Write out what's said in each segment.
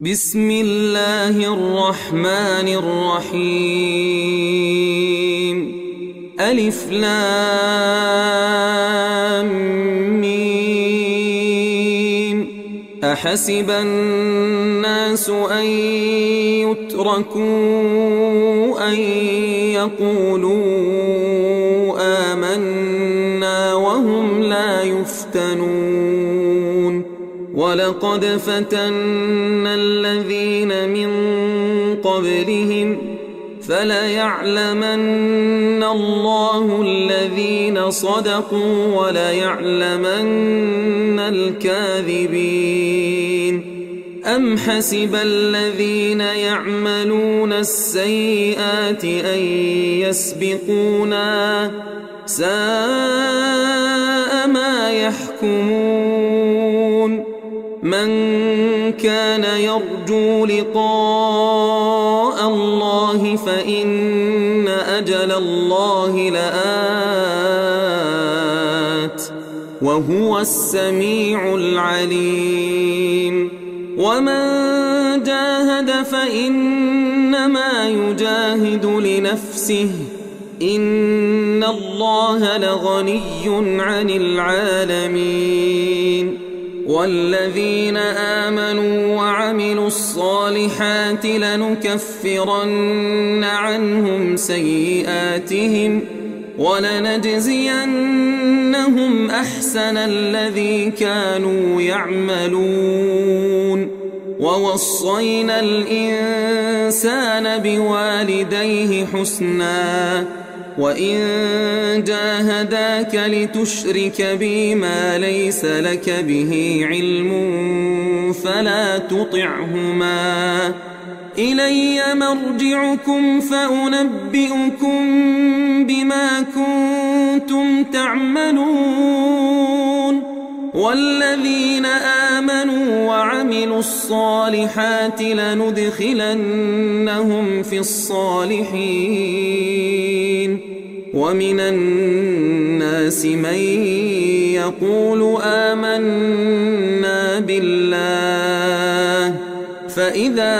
بسم الله الرحمن الرحيم ألف لام ميم أحسب الناس أن يتركوا أن يقولوا آمنا وهم لا يفتنون ولقد فتنا الذين من قبلهم فليعلمن الله الذين صدقوا وليعلمن الكاذبين أم حسب الذين يعملون السيئات أن يسبقونا ساء ما يحكمون من كان يرجو لقاء الله فإن أجل الله لآت وهو السميع العليم ومن جاهد فإنما يجاهد لنفسه إن الله لغني عن العالمين والذين آمنوا وعملوا الصالحات لنكفرن عنهم سيئاتهم ولنجزينهم أحسن الذي كانوا يعملون ووصينا الإنسان بوالديه حسنا وإن جاهداك لتشرك بي ما ليس لك به علم فلا تطعهما إلي مرجعكم فأنبئكم بما كنتم تعملون والذين آمنوا وعملوا الصالحات لندخلنهم في الصالحين ومن الناس من يقول آمنا بالله فإذا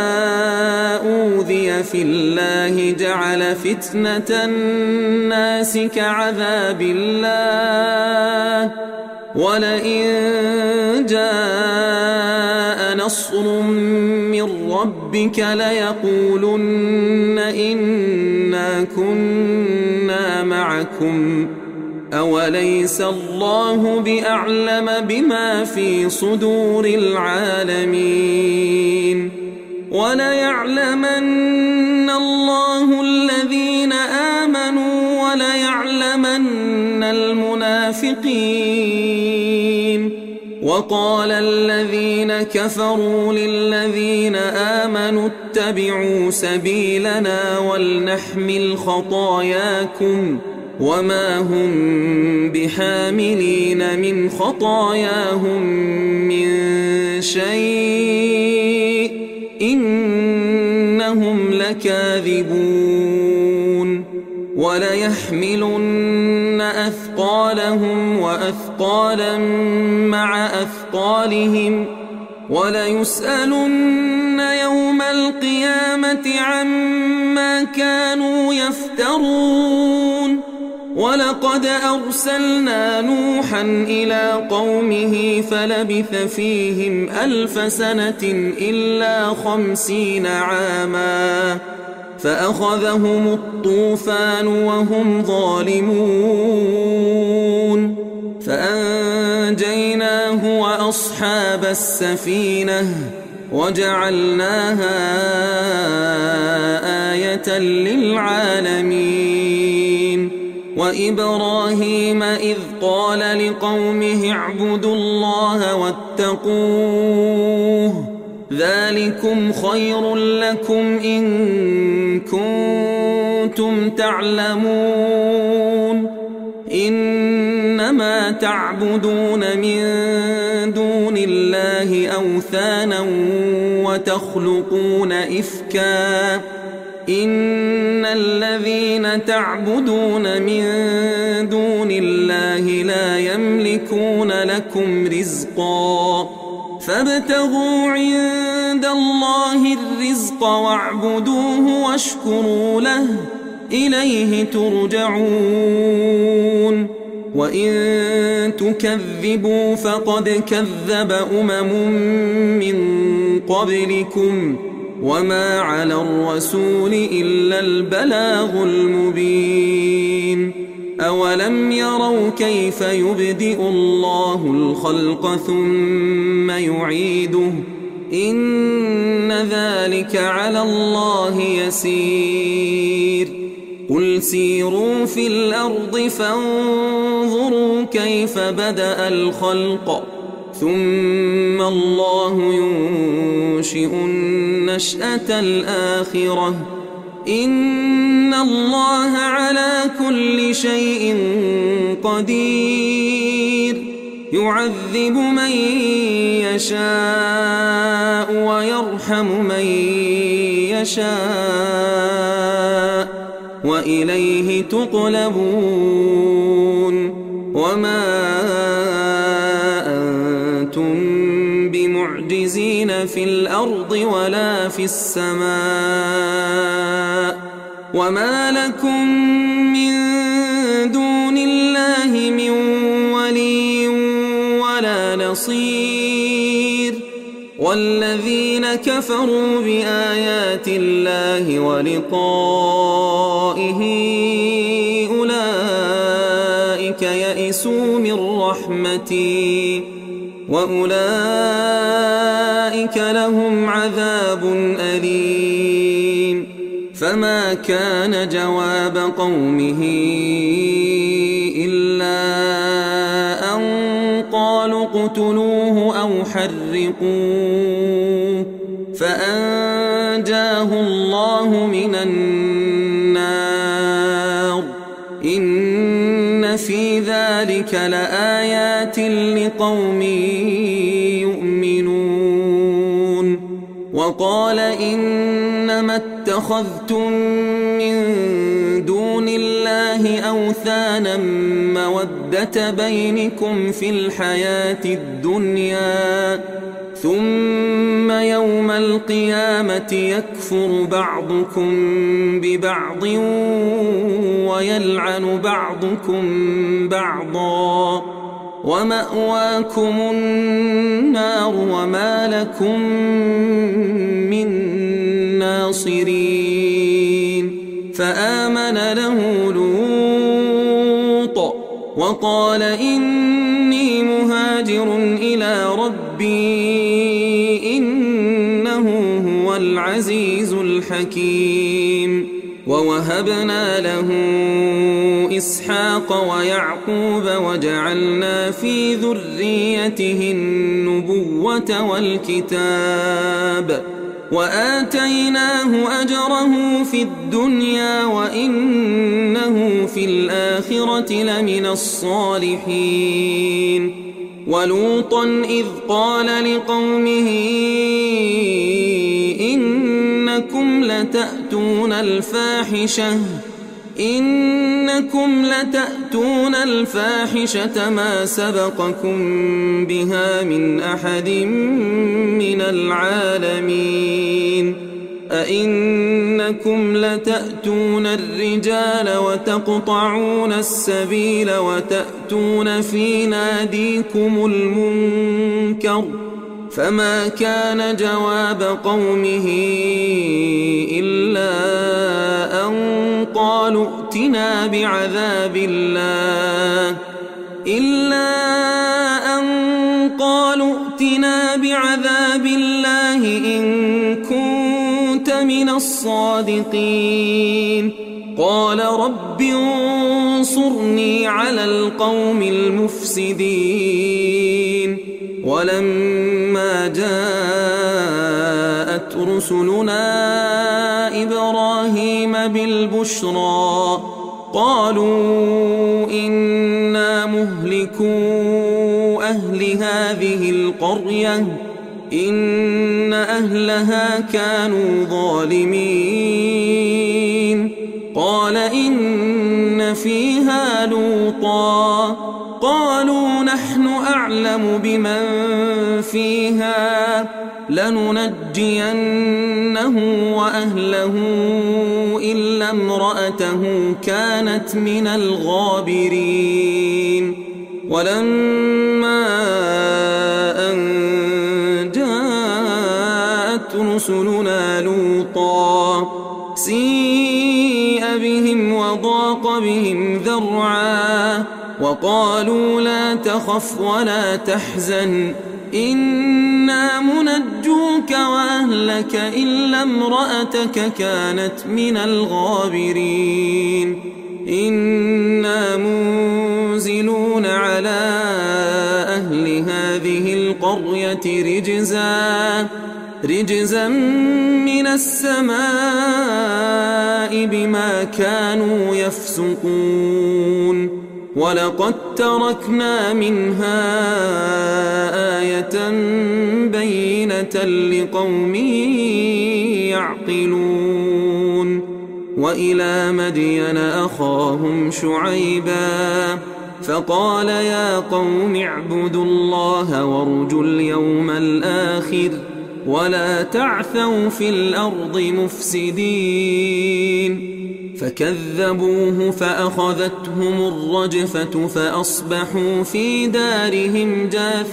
أوذي في الله جعل فتنة الناس كعذاب الله ولئن جاء نصر من ربك ليقولن إنا كنا معكم أوليس الله بأعلم بما في صدور العالمين وليعلمن الله الذين آمنوا وليعلمن المنافقين وقال الذين كفروا للذين آمنوا اتبعوا سبيلنا ولنحمل خطاياكم وما هم بحاملين من خطاياهم من شيء إنهم لكاذبون وليحملن أثقالهم وأثقالا مع أثقالهم وليسألن يوم القيامة عما كانوا يفترون ولقد أرسلنا نوحا إلى قومه فلبث فيهم 1000 سنة إلا 50 عاما فأخذهم الطوفان وهم ظالمون فأنجيناه وأصحاب السفينة وجعلناها آية للعالمين وإبراهيم إذ قال لقومه اعبدوا الله واتقوه ذلكم خير لكم إن كنتم تعلمون إنما تعبدون من دون الله أوثانا وتخلقون إفكا إن الذين تعبدون من دون الله لا يملكون لكم رزقا فابتغوا عند الله الرزق واعبدوه واشكروا له إليه ترجعون وإن تكذبوا فقد كذب من قبلكم وما على الرسول إلا البلاغ المبين أولم يروا كيف يبدئ الله الخلق ثم يعيده إن ذلك على الله يسير قل سيروا في الأرض فانظروا كيف بدأ الخلق ثم الله ينشئ النشأة الآخرة إن الله على كل شيء قدير يعذب من يشاء ويرحم من يشاء وإليه تقلبون وما أنتم بمعجزين في الأرض ولا في السماء وما لكم من دون الله من ولي ولا نصير والذين كفروا بآيات الله ولقائه أولئك يئسوا من رحمتي وأولئك لهم عذاب أليم فما كان جواب قومه إلا أن قالوا اقتلوه أو حرقوه فأنجاه الله من النار إن في ذلك لآيات لقوم يؤمنون وقال إنما اتخذتم من دون الله أوثانا مودة بينكم في الحياة الدنيا ثم يوم القيامة يكفر بعضكم ببعض ويلعن بعضكم بعضا ومأواكم النار وما لكم من ناصرين فآمن له لوط وقال إني مهاجر إلى ربي إنه هو العزيز الحكيم ووهبنا له إسحاق ويعقوب وجعلنا في ذريته النبوة والكتاب وآتيناه أجره في الدنيا وإنه في الآخرة لمن الصالحين ولوطا إذ قال لقومه إنكم لتأتون الفاحشة ما سبقكم بها من أحد من العالمين أئنكم لتأتون الرجال وتقطعون السبيل وتأتون في ناديكم المنكر فما كان جواب قومه إلا أن قالوا ائتنا بعذاب الله إن كنت من الصادقين قال رب انصرني على القوم المفسدين ولما جاءت رسلنا إبراهيم بالبشرى قالوا إنا مهلكو أهل هذه القرية إن أهلها كانوا ظالمين قال إن فيها لوطا قالوا نحن أعلم بمن فيها لننجينه وأهله إلا امرأته كانت من الغابرين. ولما أن جاءت رسلنا لوطا سيء بهم وضاق بهم ذرعا وقالوا لا تخف ولا تحزن إنا منجوك وأهلك إلا امرأتك كانت من الغابرين. إنا منزلون على أهل هذه القرية رجزا من السماء بما كانوا يفسقون. ولقد تركنا منها آية بينة لقوم يعقلون. وإلى مدين أخاهم شعيبا فقال يا قوم اعبدوا الله وارجوا اليوم الآخر ولا تعثوا في الأرض مفسدين. فكذبوه فأخذتهم الرجفة فأصبحوا في دارهم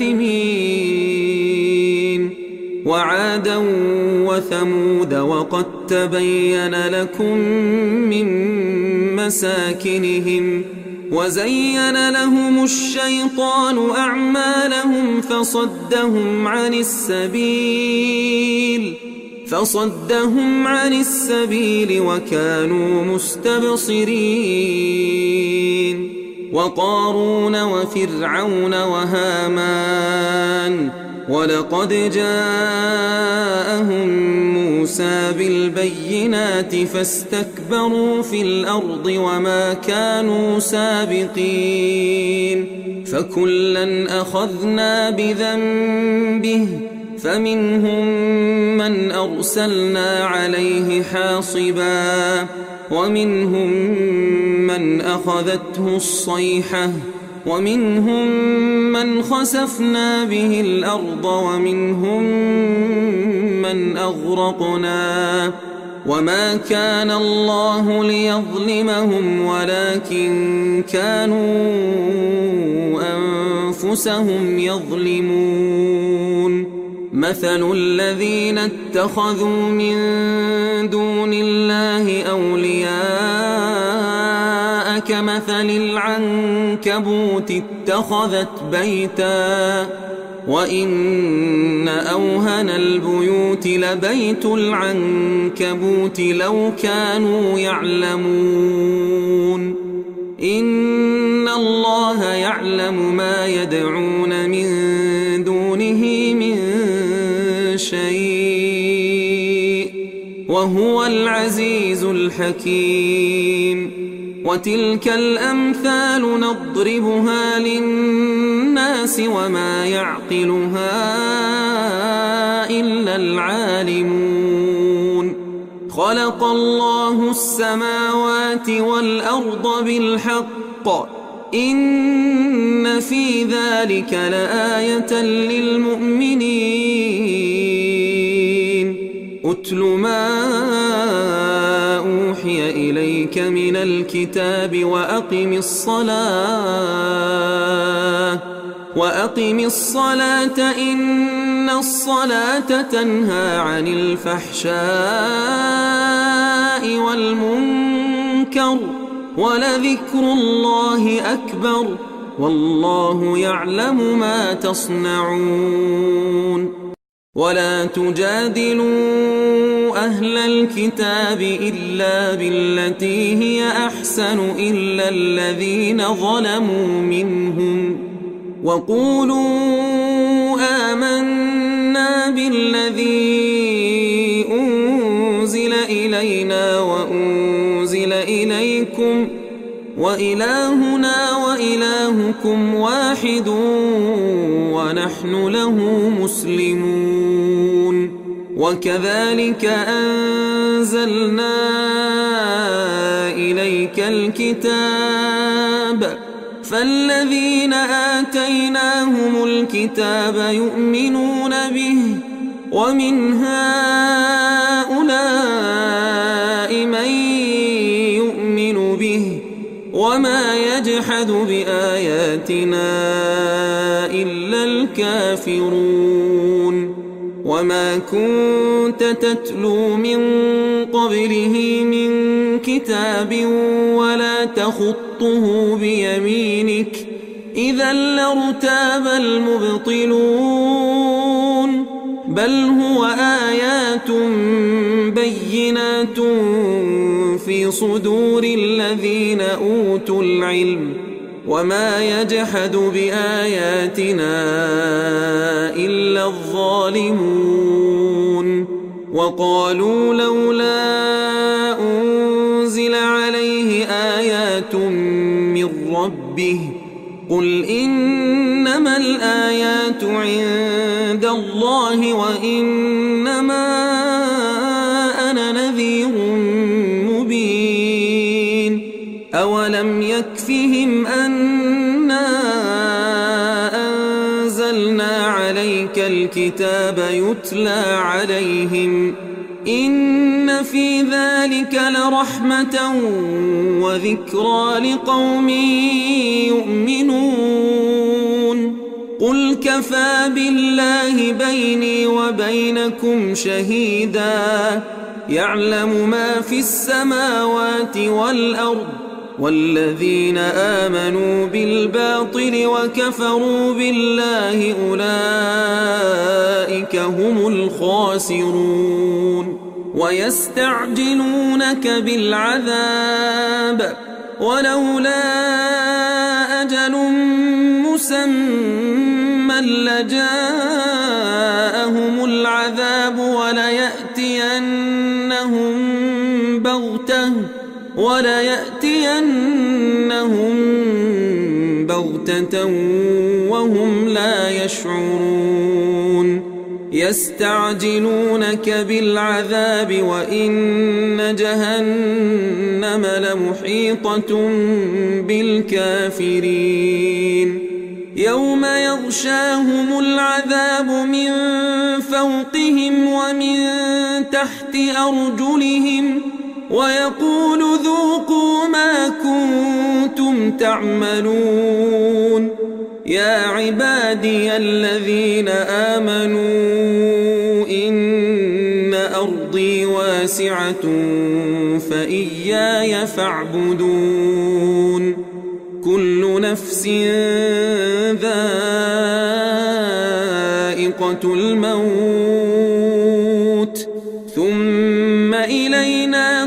جاثمين. وعادا وثمود وقد تبين لكم من مساكنهم وزين لهم الشيطان أعمالهم فصدهم عن السبيل وكانوا مستبصرين. وقارون وفرعون وهامان ولقد جاءهم موسى بالبينات فاستكبروا في الأرض وما كانوا سابقين. فكلا أخذنا بذنبه فمنهم من أرسلنا عليه حاصبا ومنهم من أخذته الصيحة ومنهم من خسفنا به الأرض ومنهم من أغرقنا. وما كان الله ليظلمهم ولكن كانوا أنفسهم يظلمون. مثل الذين اتخذوا من دون الله أولياء كمثل العنكبوت اتخذت بيتا وإن أوهن البيوت لبيت العنكبوت لو كانوا يعلمون. إن الله يعلم ما يدعون من دونه من شيء وهو العزيز الحكيم. وتلك الأمثال نضربها للناس وما يعقلها إلا العالمون. خلق الله السماوات والأرض بالحق إن في ذلك لآية للمؤمنين. أتل ما أوحي إليك من الكتاب وأقم الصلاة إن الصلاة تنهى عن الفحشاء والمنكر ولذكر الله أكبر والله يعلم ما تصنعون. ولا تجادلوا أهل الكتاب إلا بالتي هي أحسن إلا الذين ظلموا منهم وقولوا آمنا بالذي أنزل إلينا وأنزل إليكم وإلهنا وإلهكم واحد ونحن له مسلمون. وكذلك أنزلنا إليك الكتاب فالذين آتيناهم الكتاب يؤمنون به ومن هؤلاء من يؤمن به وما يجحد بآياتنا إلا الكافرون وما كنت تتلو من قبله من كتاب ولا تخطه بيمينك إذا لارتاب المبطلون بل هو آيات بينات في صدور الذين أوتوا العلم وما يجحد بآياتنا إلا الظالمون وقالوا لولا أنزل عليه آيات من ربه قل إنما الآيات عند الله وإنما أنا نذير مبين أولم يكفهم أنا أنزلنا عليك الكتاب يتلى عليهم إن في ذلك لرحمة وذكرى لقوم يؤمنون قل كفى بالله بيني وبينكم شهيدا يعلم ما في السماوات والأرض والذين آمنوا بالباطل وكفروا بالله أولئك هم الخاسرون ويستعجلونك بالعذاب ولولا أجل مسمى لجاءهم العذاب وليأتينهم بغتة وهم لا يشعرون يستعجلونك بالعذاب وإن جهنم لمحيطة بالكافرين يوم يغشاهم العذاب من فوقهم ومن تحت أرجلهم ويقول ذوقوا ما كنتم تعملون يا عبادي الذين آمنوا إن أرضي واسعة فإياي فاعبدون كل نفس ذائقة الموت ثم إلينا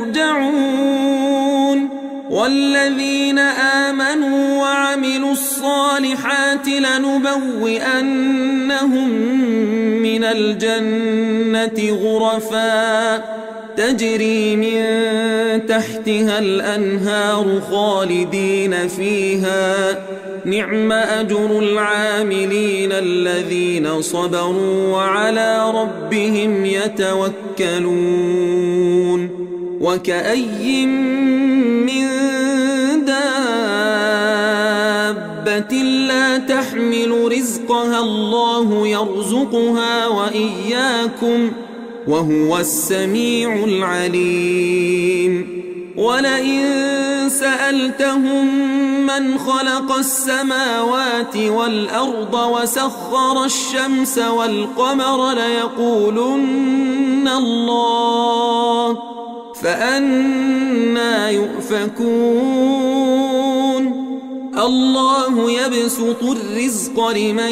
ترجعون والذين آمنوا وعملوا الصالحات لنبوئنهم من الجنة غرفا تجري من تحتها الأنهار خالدين فيها نعم أجر العاملين الذين صبروا وعلى ربهم يتوكلون وكأي من دابة لا تحمل رزقها الله يرزقها وإياكم وهو السميع العليم ولئن سألتهم من خلق السماوات والأرض وسخر الشمس والقمر ليقولن الله فأنى يؤفكون الله يبسط الرزق لمن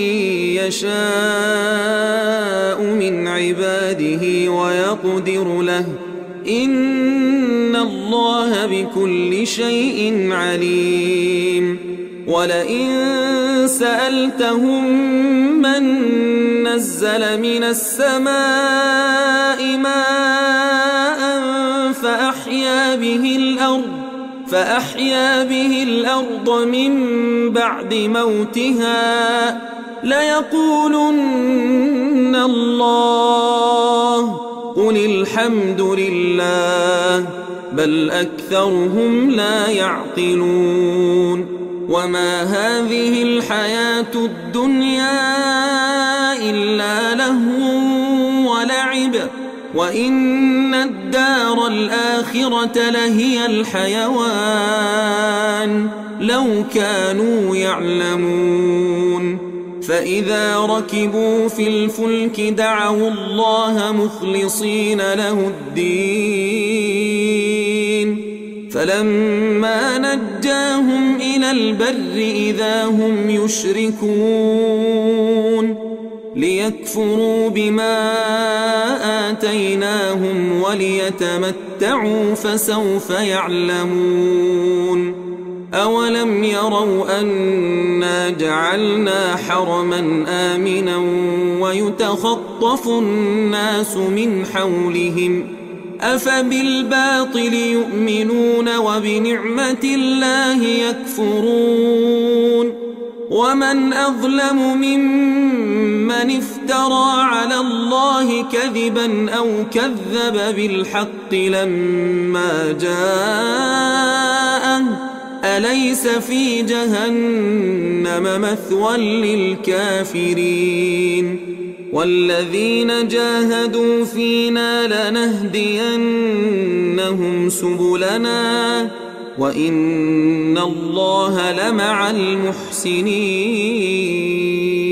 يشاء من عباده ويقدر له إن الله بكل شيء عليم ولئن سألتهم من نزل من السماء ماء فأحيا به الأرض من بعد موتها ليقولن الله قل الحمد لله بل أكثرهم لا يعقلون وما هذه الحياة الدنيا إلا لهو لعب وإن الدار الآخرة لهي الحيوان لو كانوا يعلمون فإذا ركبوا في الفلك دعوا الله مخلصين له الدين فلما نجاهم إلى البر إذا هم يشركون ليكفروا بما آتيناهم وليتمتعوا فسوف يعلمون أولم يروا أنا جعلنا حرما آمنا ويتخطف الناس من حولهم أفبالباطل يؤمنون وبنعمة الله يكفرون ومن أظلم ممن افترى على الله كذبا أو كذب بالحق لما جاءه أليس في جهنم مثوى للكافرين والذين جاهدوا فينا لنهدينهم سبلنا وإن الله لمع المحسنين